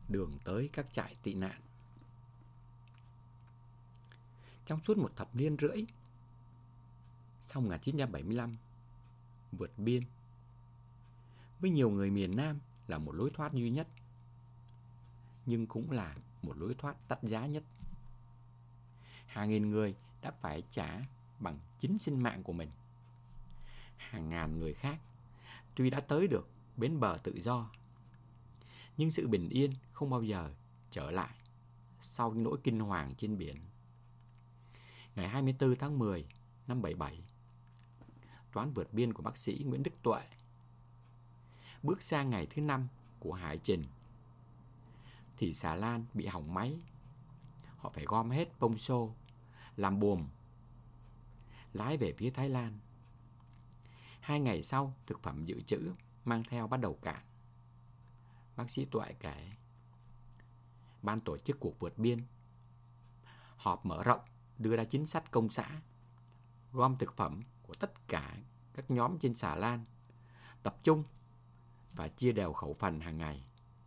đường tới các trại tị nạn. Trong suốt một thập niên rưỡi, sau 1975, vượt biên với nhiều người miền Nam là một lối thoát duy nhất, nhưng cũng là một lối thoát đắt giá nhất. Hàng nghìn người đã phải trả bằng chính sinh mạng của mình. Hàng ngàn người khác tuy đã tới được bến bờ tự do, nhưng sự bình yên không bao giờ trở lại sau những nỗi kinh hoàng trên biển. Ngày 24 tháng 10 năm 77, toán vượt biên của bác sĩ Nguyễn Đức Tuệ bước sang ngày thứ 5 của hải trình thì xà lan bị hỏng máy. Họ phải gom hết bông xô, làm buồm, lái về phía Thái Lan. 2 ngày sau, thực phẩm dự trữ mang theo bắt đầu cạn. Bác sĩ Tuệ kể, ban tổ chức cuộc vượt biên họp mở rộng đưa ra chính sách công xã, gom thực phẩm của tất cả các nhóm trên xà lan, tập trung và chia đều khẩu phần hàng ngày.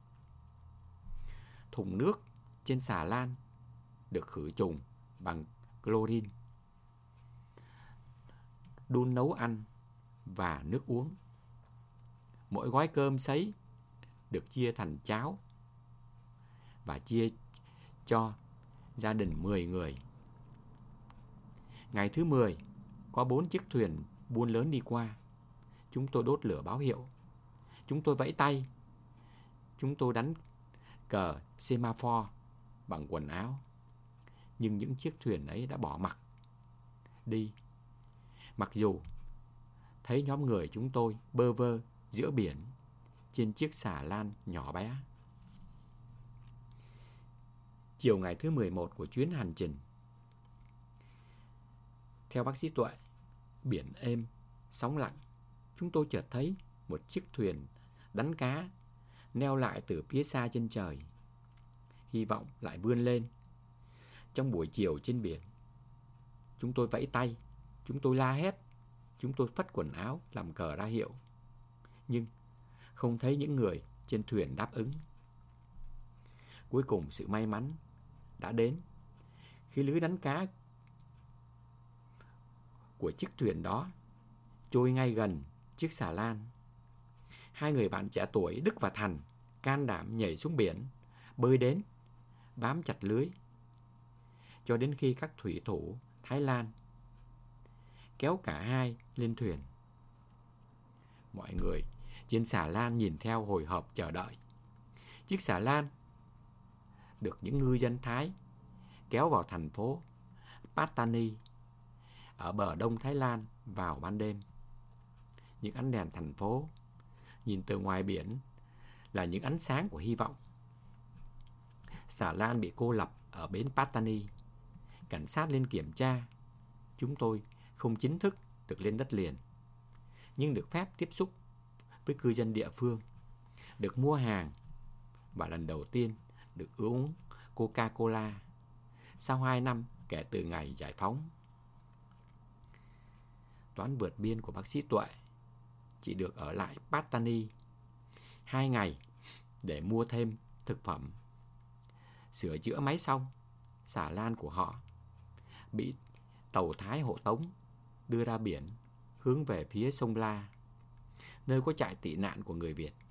Thùng nước trên xà lan được khử trùng bằng chlorine, đun nấu ăn và nước uống. Mỗi gói cơm sấy được chia thành cháo và chia cho gia đình 10 người. Ngày thứ 10, có 4 chiếc thuyền buôn lớn đi qua. Chúng tôi đốt lửa báo hiệu. Chúng tôi vẫy tay. Chúng tôi đánh cờ semaphore bằng quần áo. Nhưng những chiếc thuyền ấy đã bỏ mặc đi. Mặc dù thấy nhóm người chúng tôi bơ vơ giữa biển trên chiếc xà lan nhỏ bé. Chiều ngày thứ 11 của chuyến hành trình, theo bác sĩ Tuệ, biển êm, sóng lặng, chúng tôi chợt thấy một chiếc thuyền đánh cá neo lại từ phía xa chân trời. Hy vọng lại vươn lên. Trong buổi chiều trên biển, chúng tôi vẫy tay, chúng tôi la hét, chúng tôi phất quần áo làm cờ ra hiệu. Nhưng không thấy những người trên thuyền đáp ứng. Cuối cùng sự may mắn đã đến khi lưới đánh cá của chiếc thuyền đó trôi ngay gần chiếc xà lan. 2 người bạn trẻ tuổi Đức và Thành can đảm nhảy xuống biển, bơi đến, bám chặt lưới cho đến khi các thủy thủ Thái Lan kéo cả hai lên thuyền. Mọi người trên xà lan nhìn theo hồi hộp chờ đợi. Chiếc xà lan được những ngư dân Thái kéo vào thành phố Pattani ở bờ đông Thái Lan vào ban đêm. Những ánh đèn thành phố nhìn từ ngoài biển là những ánh sáng của hy vọng. Xà lan bị cô lập ở bến Pattani. Cảnh sát lên kiểm tra. Chúng tôi không chính thức được lên đất liền, nhưng được phép tiếp xúc với cư dân địa phương, được mua hàng và lần đầu tiên được uống Coca-Cola sau 2 năm kể từ ngày giải phóng. Toán vượt biên của bác sĩ Tuệ chỉ được ở lại Pattani 2 ngày để mua thêm thực phẩm. Sửa chữa máy xong, xà lan của họ bị tàu Thái hộ tống đưa ra biển hướng về phía sông La, nơi có trại tị nạn của người Việt.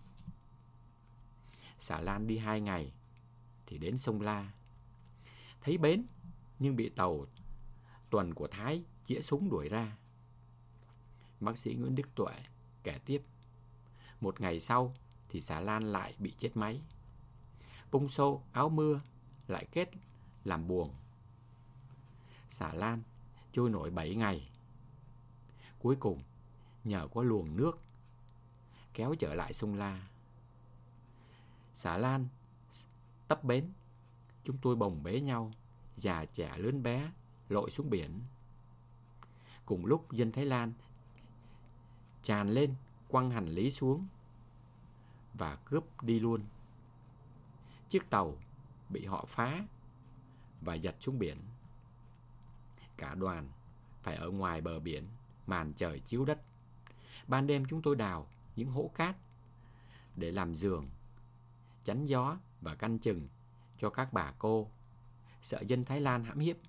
Xà lan đi 2 ngày thì đến sông La, thấy bến nhưng bị tàu tuần của Thái chĩa súng đuổi ra. Bác sĩ Nguyễn Đức Tuệ kể tiếp, 1 ngày sau thì xà lan lại bị chết máy. Bông xô, áo mưa lại kết làm buồng. Xà lan trôi nổi 7 ngày. Cuối cùng nhờ có luồng nước kéo trở lại sông La. Xà lan tấp bến, chúng tôi bồng bế nhau, già trẻ lớn bé lội xuống biển. Cùng lúc dân Thái Lan tràn lên quăng hành lý xuống và cướp đi luôn. Chiếc tàu bị họ phá và giật xuống biển. Cả đoàn phải ở ngoài bờ biển, màn trời chiếu đất. Ban đêm chúng tôi đào những hố cát để làm giường, chắn gió và canh chừng cho các bà cô, sợ dân Thái Lan hãm hiếp.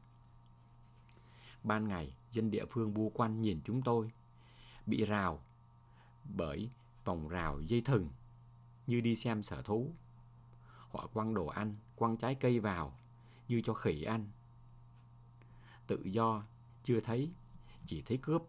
Ban ngày, dân địa phương bu quanh nhìn chúng tôi, bị rào bởi vòng rào dây thừng như đi xem sở thú. Họ quăng đồ ăn, quăng trái cây vào như cho khỉ ăn. Tự do chưa thấy, chỉ thấy cướp.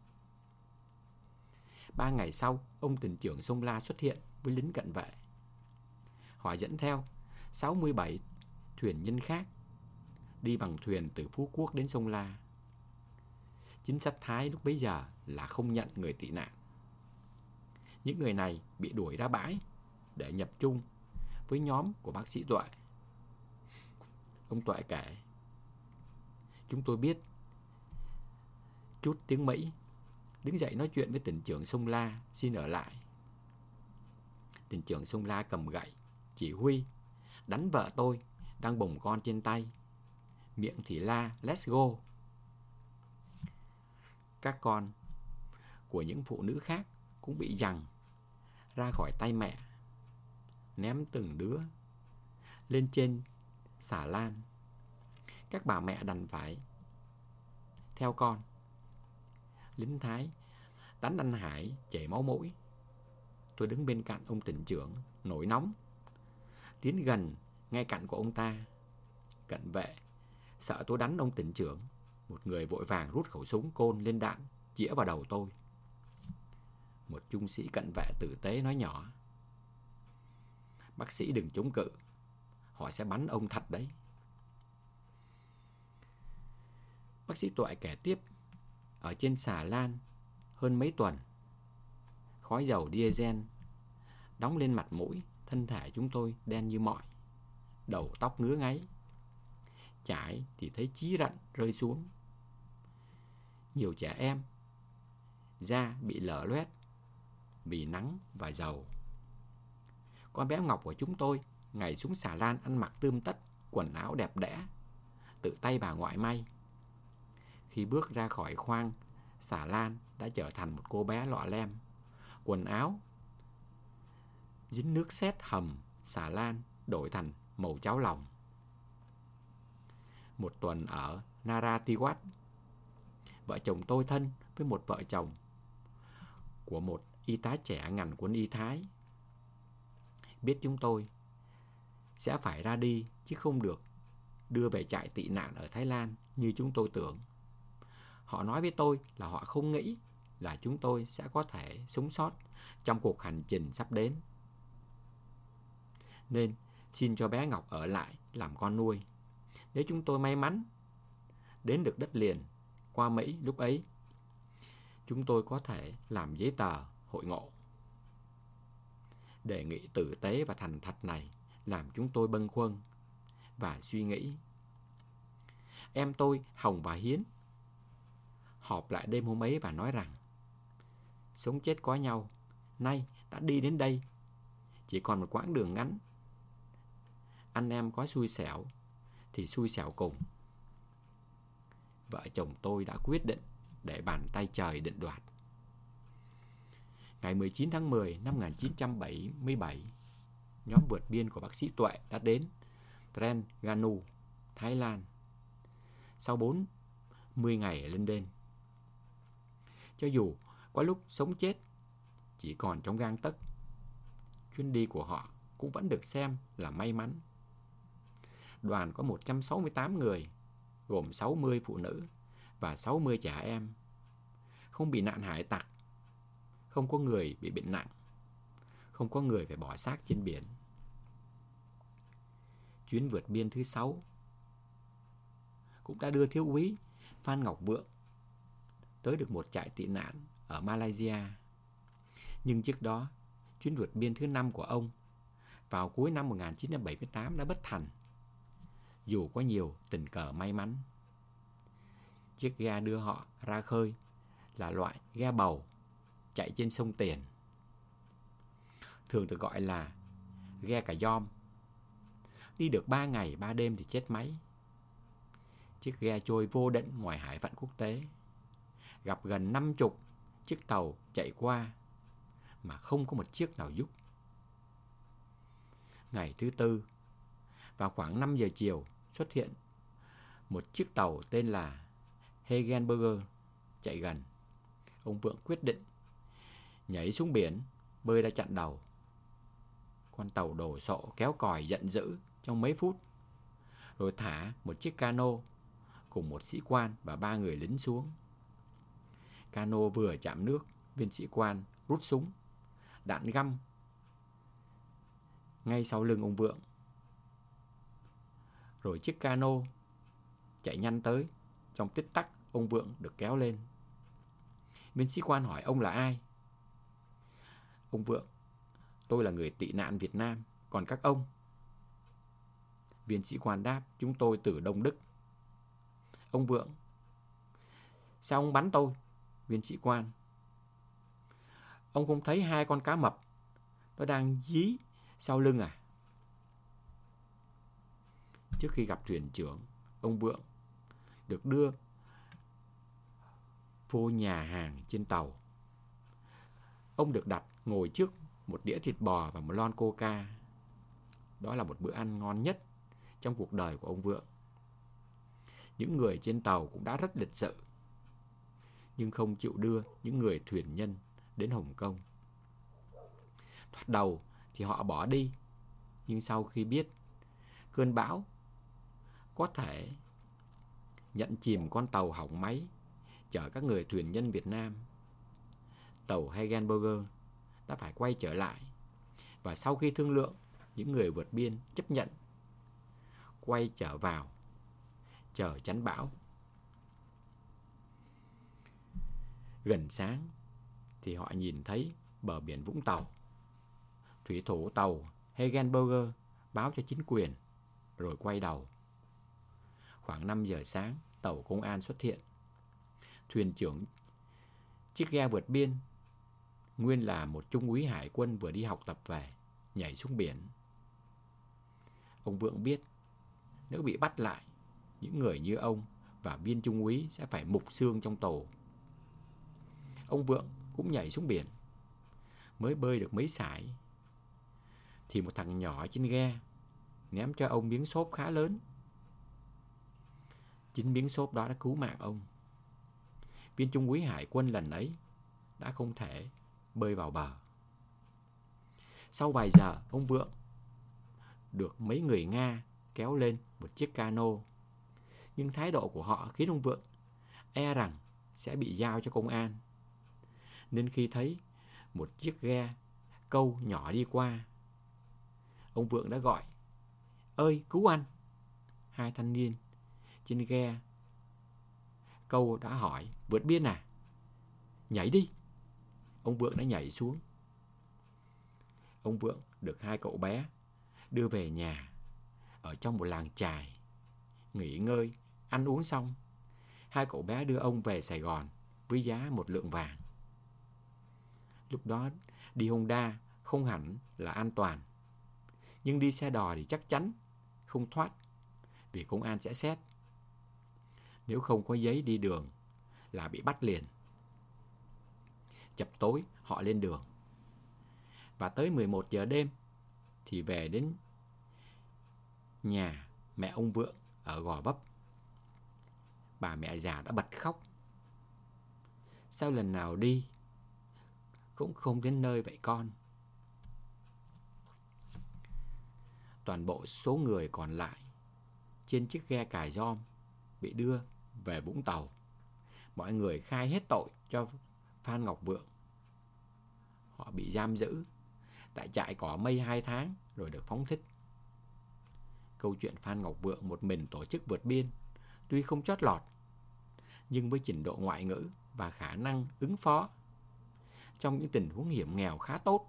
3 ngày sau, ông tỉnh trưởng Sông La xuất hiện với lính cận vệ. Họ dẫn theo 67 thuyền nhân khác đi bằng thuyền từ Phú Quốc đến Sông La. Chính sách Thái lúc bấy giờ là không nhận người tị nạn. Những người này bị đuổi ra bãi để nhập chung với nhóm của bác sĩ Tuệ. Ông Tuệ kể, chúng tôi biết chút tiếng Mỹ, đứng dậy nói chuyện với tỉnh trưởng Sông La xin ở lại. Tỉnh trưởng Sông La cầm gậy, chỉ huy, đánh vợ tôi đang bồng con trên tay, miệng thì la let's go. Các con của những phụ nữ khác cũng bị giằng ra khỏi tay mẹ, ném từng đứa lên trên xà lan. Các bà mẹ đành phải theo con. Lính Thái đánh anh Hải chảy máu mũi. Tôi đứng bên cạnh ông tỉnh trưởng, nổi nóng, tiến gần ngay cạnh của ông ta. Cận vệ sợ tôi đánh ông tỉnh trưởng, một người vội vàng rút khẩu súng côn lên đạn, chĩa vào đầu tôi. Một trung sĩ cận vệ tử tế nói nhỏ, bác sĩ đừng chống cự, họ sẽ bắn ông thật đấy. Bác sĩ Tuệ kể tiếp, ở trên xà lan hơn mấy tuần, khói dầu diesel đóng lên mặt mũi, thân thể chúng tôi đen như mọi, đầu tóc ngứa ngáy, chải thì thấy chí rận rơi xuống. Nhiều trẻ em da bị lở loét vì nắng và dầu. Con bé Ngọc của chúng tôi ngày xuống xà lan ăn mặc tươm tất, quần áo đẹp đẽ, tự tay bà ngoại may. Khi bước ra khỏi khoang xà lan đã trở thành một cô bé lọ lem, quần áo dính nước sét hầm xà lan đổi thành màu cháo lòng. Một tuần ở Narathiwat, vợ chồng tôi thân với một vợ chồng của một y tá trẻ ngành quân y Thái. Biết chúng tôi sẽ phải ra đi chứ không được đưa về trại tị nạn ở Thái Lan như chúng tôi tưởng. Họ nói với tôi là họ không nghĩ là chúng tôi sẽ có thể sống sót trong cuộc hành trình sắp đến, nên xin cho bé Ngọc ở lại làm con nuôi. Nếu chúng tôi may mắn đến được đất liền qua Mỹ lúc ấy, chúng tôi có thể làm giấy tờ hội ngộ. Đề nghị tử tế và thành thật này làm chúng tôi bâng khuâng và suy nghĩ. Em tôi, Hồng và Hiến, họp lại đêm hôm ấy và nói rằng sống chết có nhau, nay đã đi đến đây, chỉ còn một quãng đường ngắn. Anh em có xui xẻo thì xui xẻo cùng. Vợ chồng tôi đã quyết định để bàn tay trời định đoạt. Ngày 19 tháng 10 năm 1977, nhóm vượt biên của bác sĩ Tuệ đã đến Terengganu, Thái Lan, sau 40 ngày lên đên. Cho dù có lúc sống chết chỉ còn trong gang tấc, chuyến đi của họ cũng vẫn được xem là may mắn. Đoàn có 168 người, gồm 60 phụ nữ và 60 trẻ em, không bị nạn hải tặc, không có người bị bệnh nặng, không có người phải bỏ xác trên biển. Chuyến vượt biên thứ 6 cũng đã đưa thiếu úy Phan Ngọc Vượng tới được một trại tị nạn ở Malaysia. Nhưng trước đó, chuyến vượt biên thứ 5 của ông vào cuối năm 1978 đã bất thành, dù có nhiều tình cờ may mắn. Chiếc ghe đưa họ ra khơi là loại ghe bầu chạy trên sông Tiền, thường được gọi là ghe cà giom. Đi được 3 ngày 3 đêm thì chết máy. Chiếc ghe trôi vô định ngoài hải phận quốc tế, gặp gần 50 chiếc tàu chạy qua mà không có một chiếc nào giúp. Ngày thứ tư, vào khoảng 5 giờ chiều, xuất hiện một chiếc tàu tên là Hagenberger chạy gần. Ông Vượng quyết định nhảy xuống biển, bơi ra chặn đầu. Con tàu đổ sộ kéo còi giận dữ trong mấy phút, rồi thả một chiếc cano cùng một sĩ quan và 3 người lính xuống. Cano vừa chạm nước, viên sĩ quan rút súng, đạn găm ngay sau lưng ông Vượng. Rồi chiếc cano chạy nhanh tới. Trong tích tắc, ông Vượng được kéo lên. Viên sĩ quan hỏi ông là ai? Ông Vượng: tôi là người tị nạn Việt Nam, còn các ông? Viên sĩ quan đáp: chúng tôi từ Đông Đức. Ông Vượng: sao ông bắn tôi? Viên sĩ quan: ông không thấy 2 con cá mập nó đang dí sau lưng à? Trước khi gặp thuyền trưởng, ông Vượng được đưa vô nhà hàng trên tàu. Ông được đặt ngồi trước một đĩa thịt bò và một lon coca. Đó là một bữa ăn ngon nhất trong cuộc đời của ông Vượng. Những người trên tàu cũng đã rất lịch sự, nhưng không chịu đưa những người thuyền nhân đến Hồng Kông. Thoạt đầu thì họ bỏ đi, nhưng sau khi biết cơn bão có thể nhận chìm con tàu hỏng máy chở các người thuyền nhân Việt Nam, tàu Hagenberger đã phải quay trở lại. Và sau khi thương lượng, những người vượt biên chấp nhận quay trở vào chờ chắn bão. Gần sáng thì họ nhìn thấy bờ biển Vũng Tàu. Thủy thủ tàu Hagenberger báo cho chính quyền rồi quay đầu. Khoảng 5 giờ sáng, tàu công an xuất hiện. Thuyền trưởng chiếc ghe vượt biên, nguyên là một trung úy hải quân vừa đi học tập về, nhảy xuống biển. Ông Vượng biết nếu bị bắt lại, những người như ông và viên trung úy sẽ phải mục xương trong tù. Ông Vượng cũng nhảy xuống biển. Mới bơi được mấy sải thì một thằng nhỏ trên ghe ném cho ông miếng xốp khá lớn. Chính miếng xốp đó đã cứu mạng ông. Viên trung úy hải quân lần ấy đã không thể bơi vào bờ. Sau vài giờ, ông Vượng được mấy người Nga kéo lên một chiếc cano. Nhưng thái độ của họ khiến ông Vượng e rằng sẽ bị giao cho công an. Nên khi thấy một chiếc ghe câu nhỏ đi qua, ông Vượng đã gọi: ơi, cứu anh! 2 thanh niên trên ghe câu đã hỏi: vượt biên à? Nhảy đi! Ông Vượng đã nhảy xuống. Ông Vượng được 2 cậu bé đưa về nhà ở trong một làng chài. Nghỉ ngơi, ăn uống xong, 2 cậu bé đưa ông về Sài Gòn với giá 1 lượng vàng. Lúc đó đi Honda không hẳn là an toàn, nhưng đi xe đò thì chắc chắn không thoát, vì công an sẽ xét. Nếu không có giấy đi đường là bị bắt liền. Chập tối họ lên đường. Và tới 11 giờ đêm thì về đến nhà mẹ ông Vượng ở Gò Vấp. Bà mẹ già đã bật khóc. Sao lần nào đi cũng không đến nơi vậy con? Toàn bộ số người còn lại trên chiếc ghe cài giom bị đưa về Vũng Tàu. Mọi người khai hết tội cho Phan Ngọc Vượng. Họ bị giam giữ tại trại Cỏ Mây 2 tháng rồi được phóng thích. Câu chuyện Phan Ngọc Vượng một mình tổ chức vượt biên tuy không chót lọt, nhưng với trình độ ngoại ngữ và khả năng ứng phó trong những tình huống hiểm nghèo khá tốt,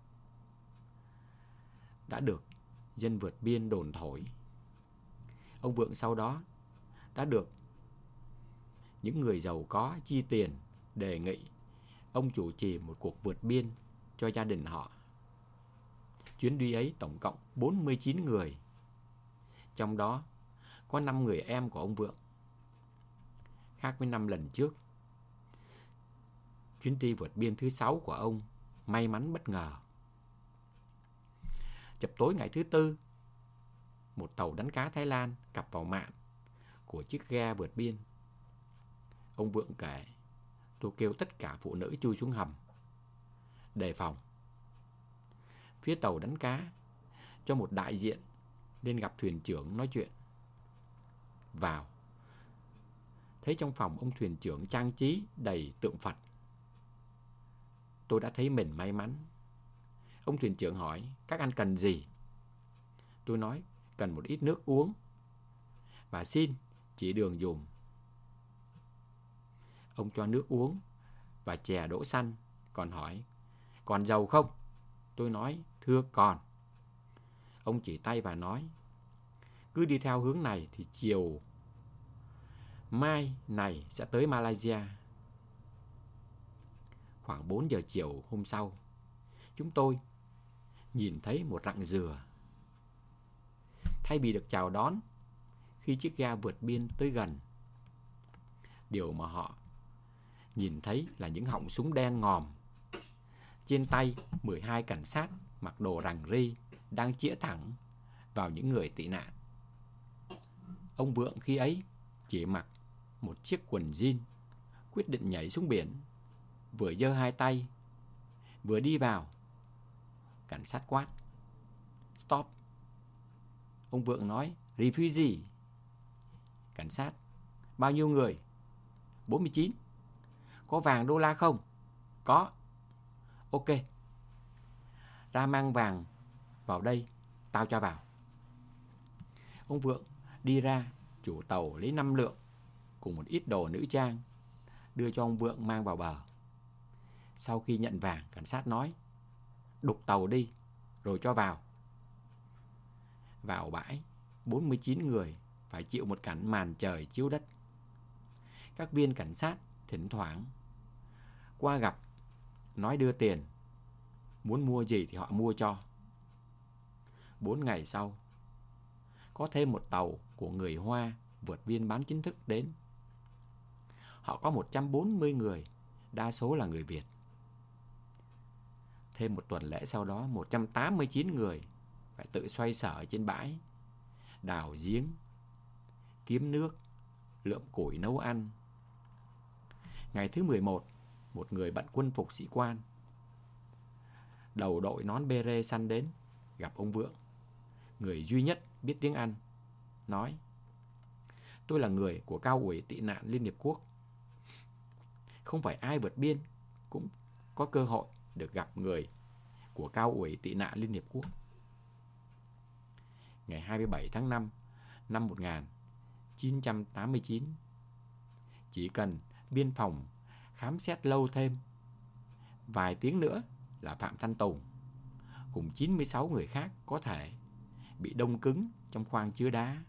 đã được dân vượt biên đồn thổi. Ông Vượng sau đó đã được những người giàu có chi tiền đề nghị ông chủ trì một cuộc vượt biên cho gia đình họ. Chuyến đi ấy tổng cộng 49 người, trong đó có 5 người em của ông Vượng. Khác với 5 lần trước, chuyến đi vượt biên thứ 6 của ông may mắn bất ngờ. Chập tối ngày thứ tư, một tàu đánh cá Thái Lan cặp vào mạn của chiếc ghe vượt biên. Ông Vượng kể, tôi kêu tất cả phụ nữ chui xuống hầm, đề phòng. Phía tàu đánh cá cho một đại diện lên gặp thuyền trưởng nói chuyện. Vào, thấy trong phòng ông thuyền trưởng trang trí đầy tượng Phật. Tôi đã thấy mình may mắn. Ông thuyền trưởng hỏi, các anh cần gì? Tôi nói, cần một ít nước uống và xin chỉ đường dùm. Ông cho nước uống và chè đỗ xanh, còn hỏi, còn dầu không? Tôi nói, thưa còn. Ông chỉ tay và nói, cứ đi theo hướng này thì chiều mai này sẽ tới Malaysia. Khoảng 4 giờ chiều hôm sau, chúng tôi nhìn thấy một rặng dừa. Thay vì được chào đón khi chiếc ghe vượt biên tới gần, điều mà họ nhìn thấy là những họng súng đen ngòm. Trên tay 12 cảnh sát mặc đồ rằn ri đang chĩa thẳng vào những người tị nạn. Ông Vượng khi ấy chỉ mặc một chiếc quần jean, quyết định nhảy xuống biển, vừa giơ hai tay, vừa đi vào. Cảnh sát quát, stop. Ông Vượng nói, refugee. Cảnh sát, bao nhiêu người? 49. Có vàng đô la không? Có. Ok. Ra mang vàng vào đây, tao cho vào. Ông Vượng đi ra, chủ tàu lấy 5 lượng cùng một ít đồ nữ trang, đưa cho ông Vượng mang vào bờ. Sau khi nhận vàng, cảnh sát nói, đục tàu đi, rồi cho vào. Vào bãi, 49 người phải chịu một cảnh màn trời chiếu đất. Các viên cảnh sát thỉnh thoảng qua gặp, nói đưa tiền, muốn mua gì thì họ mua cho. 4 ngày sau, có thêm một tàu của người Hoa vượt biên bán chính thức đến. Họ có 140 người, đa số là người Việt. Thêm một tuần lễ sau đó, 189 người phải tự xoay sở trên bãi, đào giếng, kiếm nước, lượm củi nấu ăn. Ngày thứ 11, một người bận quân phục sĩ quan, đầu đội nón bê rê xanh đến gặp ông Vượng, người duy nhất biết tiếng Anh, nói, tôi là người của Cao ủy tị nạn Liên Hiệp Quốc. Không phải ai vượt biên cũng có cơ hội được gặp người của Cao ủy tị nạn Liên Hiệp Quốc. Ngày 27 tháng 5 năm 1989, chỉ cần biên phòng khám xét lâu thêm vài tiếng nữa là Phạm Thanh Tùng cùng 96 người khác có thể bị đông cứng trong khoang chứa đá.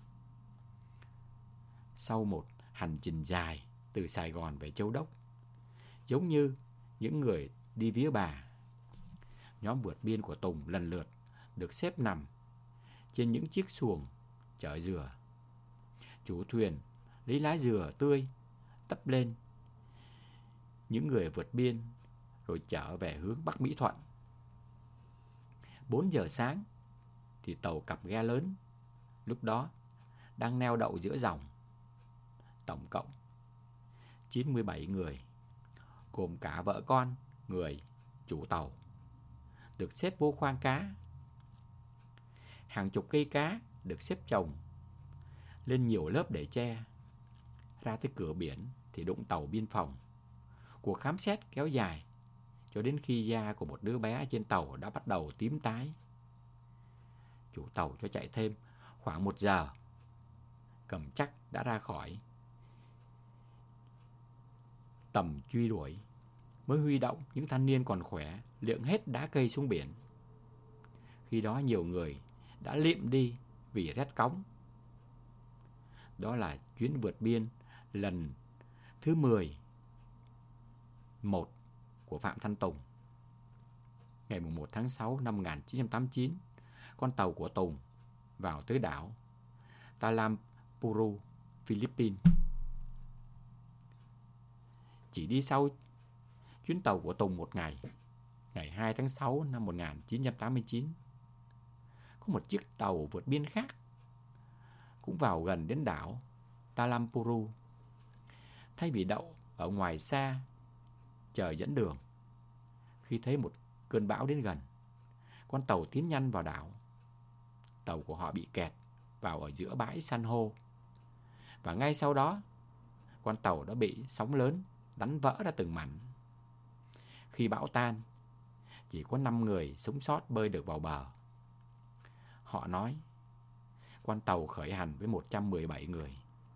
Sau một hành trình dài từ Sài Gòn về Châu Đốc, giống như những người đi vía bà, nhóm vượt biên của Tùng lần lượt được xếp nằm trên những chiếc xuồng chở dừa. Chủ thuyền lấy lá dừa tươi tấp lên những người vượt biên rồi trở về hướng Bắc Mỹ Thuận. 4 giờ sáng thì tàu cặp ghe lớn lúc đó đang neo đậu giữa dòng. Tổng cộng 97 người, gồm cả vợ con người chủ tàu, được xếp vô khoang cá. Hàng chục cây cá được xếp chồng lên nhiều lớp để che. Ra tới cửa biển thì đụng tàu biên phòng. Cuộc khám xét kéo dài cho đến khi da của một đứa bé trên tàu đã bắt đầu tím tái. Chủ tàu cho chạy thêm khoảng 1 giờ, cầm chắc đã ra khỏi tầm truy đuổi, mới huy động những thanh niên còn khỏe liệng hết đá cây xuống biển. Khi đó nhiều người đã liệm đi vì rét cóng. Đó là chuyến vượt biên lần thứ 11 của Phạm Thanh Tùng. Ngày 1 tháng 6 năm 1989, con tàu của Tùng vào tới đảo Talampuru, Philippines. Chỉ đi sau chuyến tàu của Tùng một ngày, ngày 2 tháng 6 năm 1989, có một chiếc tàu vượt biên khác cũng vào gần đến đảo Talampuru. Thay vì đậu ở ngoài xa chờ dẫn đường, khi thấy một cơn bão đến gần, con tàu tiến nhanh vào đảo. Tàu của họ bị kẹt vào ở giữa bãi san hô, và ngay sau đó con tàu đã bị sóng lớn đánh vỡ ra từng mảnh. Khi bão tan, chỉ có 5 người sống sót bơi được vào bờ. Họ nói con tàu khởi hành với 117 người.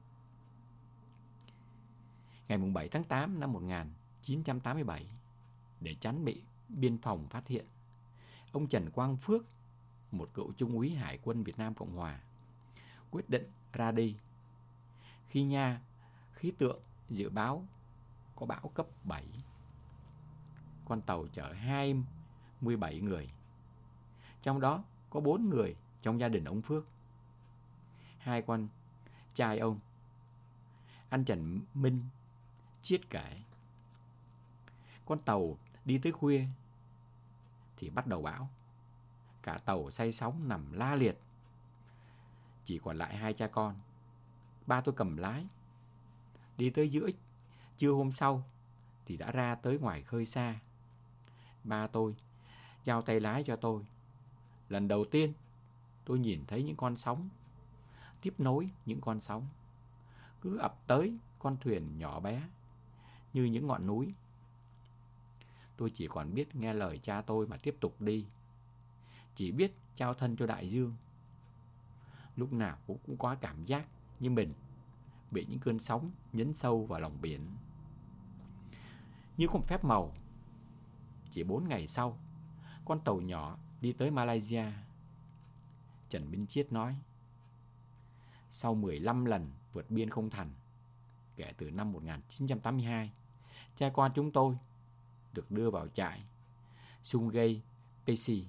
Ngày 7 tháng 8 năm 1987, để tránh bị biên phòng phát hiện, ông Trần Quang Phước, một cựu trung úy Hải quân Việt Nam Cộng Hòa, quyết định ra đi khi nha khí tượng dự báo có bão cấp 7. Con tàu chở 27 người, trong đó có 4 người trong gia đình ông Phước. 2 con trai ông. Anh Trần Minh Chiết kể, con tàu đi tới khuya thì bắt đầu bão. Cả tàu say sóng nằm la liệt. Chỉ còn lại 2 cha con. Ba tôi cầm lái. Đi tới giữa trưa hôm sau thì đã ra tới ngoài khơi xa. Ba tôi giao tay lái cho tôi. Lần đầu tiên tôi nhìn thấy những con sóng tiếp nối những con sóng cứ ập tới con thuyền nhỏ bé như những ngọn núi. Tôi chỉ còn biết nghe lời cha tôi mà tiếp tục đi. Chỉ biết trao thân cho đại dương. Lúc nào cũng có cảm giác như mình bị những cơn sóng nhấn sâu vào lòng biển. Như có một phép màu, chỉ 4 ngày sau, con tàu nhỏ đi tới Malaysia. Trần Minh Chiết nói, sau 15 lần vượt biên không thành, kể từ năm 1982, cha con chúng tôi được đưa vào trại Sungai Pesi.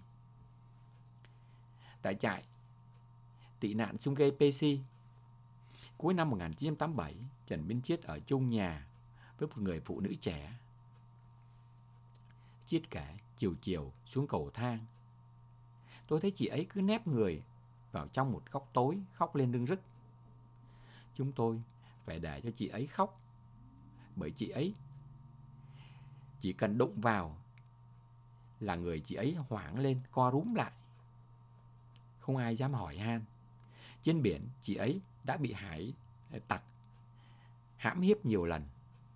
Tại trại tị nạn Sungai Pesi, cuối năm 1987, Trần Minh Chiết ở chung nhà với một người phụ nữ trẻ. Chiết kể, chiều chiều xuống cầu thang, tôi thấy chị ấy cứ nép người vào trong một góc tối khóc lên rưng rức. Chúng tôi phải để cho chị ấy khóc, bởi chị ấy chỉ cần đụng vào là người chị ấy hoảng lên co rúm lại. Không ai dám hỏi han. Trên biển, chị ấy đã bị hải tặc hãm hiếp nhiều lần.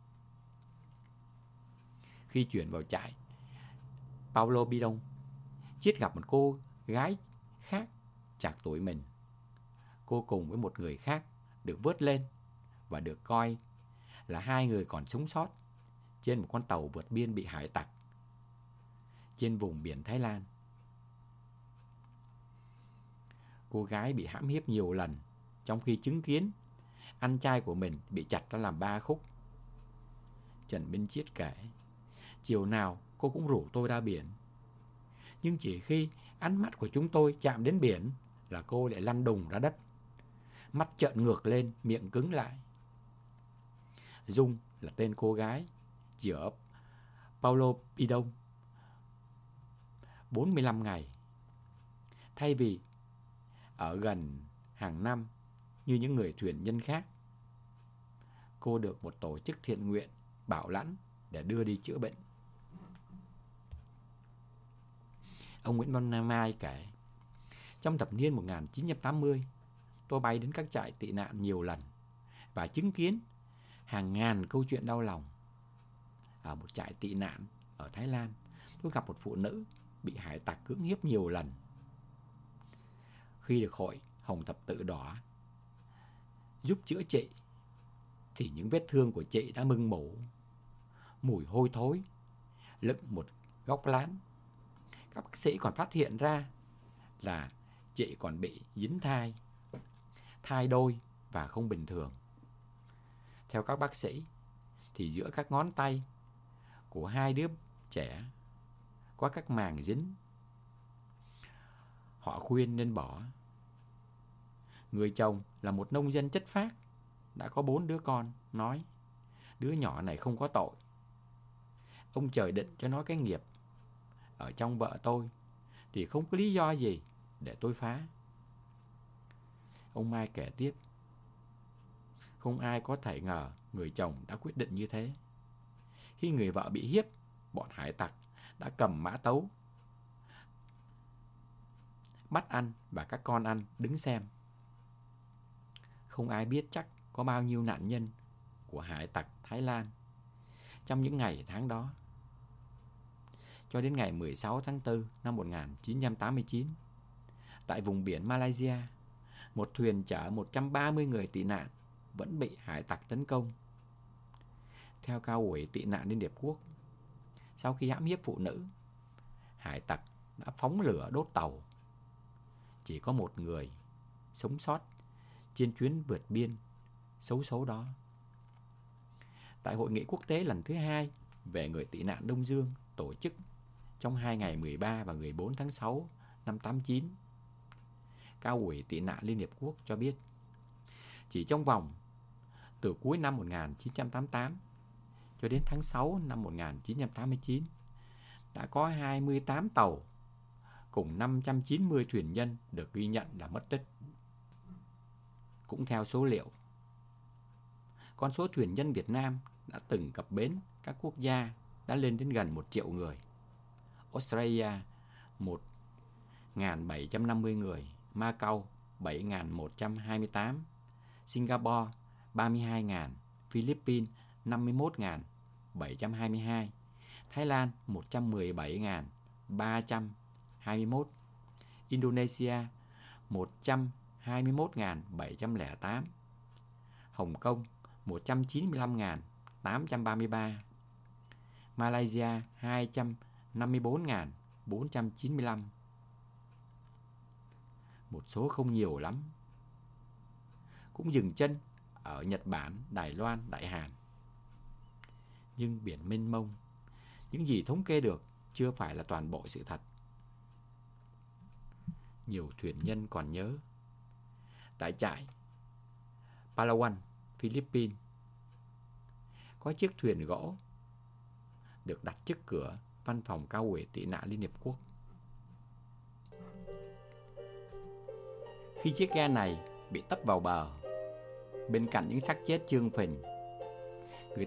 Khi chuyển vào trại Paulo Bidon, Chiết gặp một cô gái khác chạc tuổi mình. Cô cùng với một người khác được vớt lên và được coi là 2 người còn sống sót trên một con tàu vượt biên bị hải tặc trên vùng biển Thái Lan. Cô gái bị hãm hiếp nhiều lần, trong khi chứng kiến anh trai của mình bị chặt ra làm 3 khúc. Trần Minh Chiết kể, chiều nào cô cũng rủ tôi ra biển. Nhưng chỉ khi ánh mắt của chúng tôi chạm đến biển là cô lại lăn đùng ra đất, mắt trợn ngược lên, miệng cứng lại. Dung là tên cô gái chỉ ở Paulo Bidon 45 ngày. Thay vì ở gần hàng năm như những người thuyền nhân khác, cô được một tổ chức thiện nguyện bảo lãnh để đưa đi chữa bệnh. Ông Nguyễn Văn Mai kể, trong thập niên 1980, tôi bay đến các trại tị nạn nhiều lần và chứng kiến hàng ngàn câu chuyện đau lòng. Ở một trại tị nạn ở Thái Lan, tôi gặp một phụ nữ bị hải tặc cưỡng hiếp nhiều lần. Khi được Hội Hồng Thập Tự Đỏ giúp chữa trị, thì những vết thương của chị đã mưng mủ, mùi hôi thối lững một góc lán. Các bác sĩ còn phát hiện ra là chị còn bị dính thai đôi và không bình thường. Theo các bác sĩ, thì giữa các ngón tay của 2 đứa trẻ có các màng dính. Họ khuyên nên bỏ. Người chồng là một nông dân chất phác, đã có 4 đứa con, nói đứa nhỏ này không có tội. Ông trời định cho nó cái nghiệp. Ở trong vợ tôi thì không có lý do gì để tôi phá. Ông Mai kể tiếp, không ai có thể ngờ người chồng đã quyết định như thế. Khi người vợ bị hiếp, bọn hải tặc đã cầm mã tấu, bắt anh và các con anh đứng xem. Không ai biết chắc có bao nhiêu nạn nhân của hải tặc Thái Lan trong những ngày tháng đó. Cho đến ngày 16 tháng 4 năm 1989, tại vùng biển Malaysia, một thuyền chở 130 người tị nạn vẫn bị hải tặc tấn công. Theo Cao ủy tị nạn Liên Hiệp Quốc, sau khi hãm hiếp phụ nữ, hải tặc đã phóng lửa đốt tàu. Chỉ có một người sống sót trên chuyến vượt biên xấu số đó. Tại hội nghị quốc tế lần thứ 2 về người tị nạn Đông Dương tổ chức trong 2 ngày 13 và 14 tháng 6 năm 89, Cao ủy tị nạn Liên Hiệp Quốc cho biết chỉ trong vòng từ cuối năm 1988 cho đến tháng 6 năm 1989 đã có 28 tàu cùng 590 thuyền nhân được ghi nhận là mất tích. Cũng theo số liệu, con số thuyền nhân Việt Nam đã từng cập bến các quốc gia đã lên đến gần 1 triệu người. Australia 1.750 người, Macau 7.128, Singapore 32.000, Philippines 51.722, Thái Lan 117.321, Indonesia 121.708, Hồng Kông 195.833, Malaysia 254.495. Một số không nhiều lắm. Cũng dừng chân ở Nhật Bản, Đài Loan, Đại Hàn. Nhưng biển mênh mông, những gì thống kê được chưa phải là toàn bộ sự thật. Nhiều thuyền nhân còn nhớ, tại trại Palawan, Philippines, có chiếc thuyền gỗ được đặt trước cửa văn phòng Cao ủy tị nạn Liên Hiệp Quốc. Khi chiếc ghe này bị tấp vào bờ, bên cạnh những xác chết trương phình, người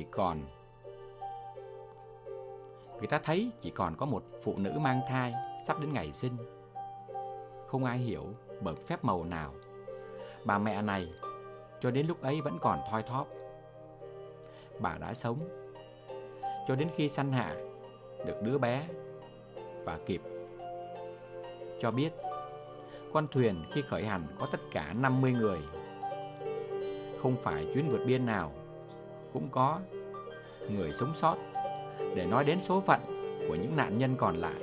ta thấy chỉ còn có một phụ nữ mang thai sắp đến ngày sinh. Không ai hiểu bởi phép màu nào bà mẹ này cho đến lúc ấy vẫn còn thoi thóp. Bà đã sống cho đến khi săn hạ được đứa bé và kịp cho biết con thuyền khi khởi hành có tất cả 50 người. Không phải chuyến vượt biên nào cũng có người sống sót để nói đến số phận của những nạn nhân còn lại.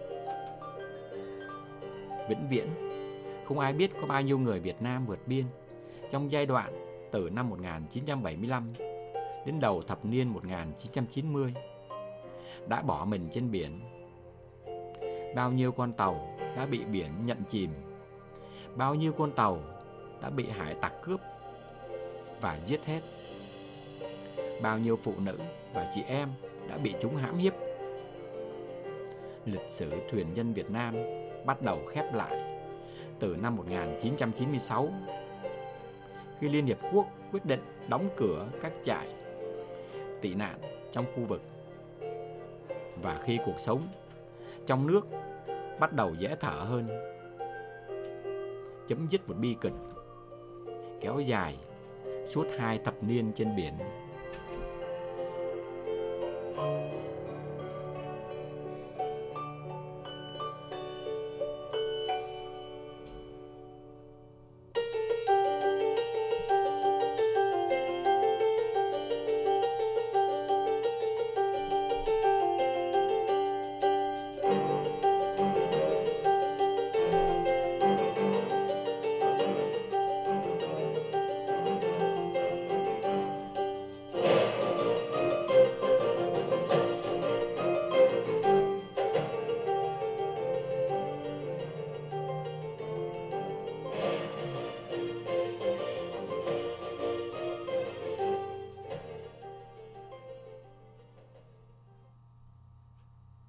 Vĩnh viễn không ai biết có bao nhiêu người Việt Nam vượt biên trong giai đoạn từ năm 1975 đến đầu thập niên 1990 đã bỏ mình trên biển. Bao nhiêu con tàu đã bị biển nhận chìm, bao nhiêu con tàu đã bị hải tặc cướp và giết hết, bao nhiêu phụ nữ và chị em đã bị chúng hãm hiếp. Lịch sử thuyền nhân Việt Nam bắt đầu khép lại từ năm 1996, khi Liên Hiệp Quốc quyết định đóng cửa các trại tị nạn trong khu vực, và khi cuộc sống trong nước bắt đầu dễ thở hơn, chấm dứt một bi kịch kéo dài suốt 2 thập niên trên biển.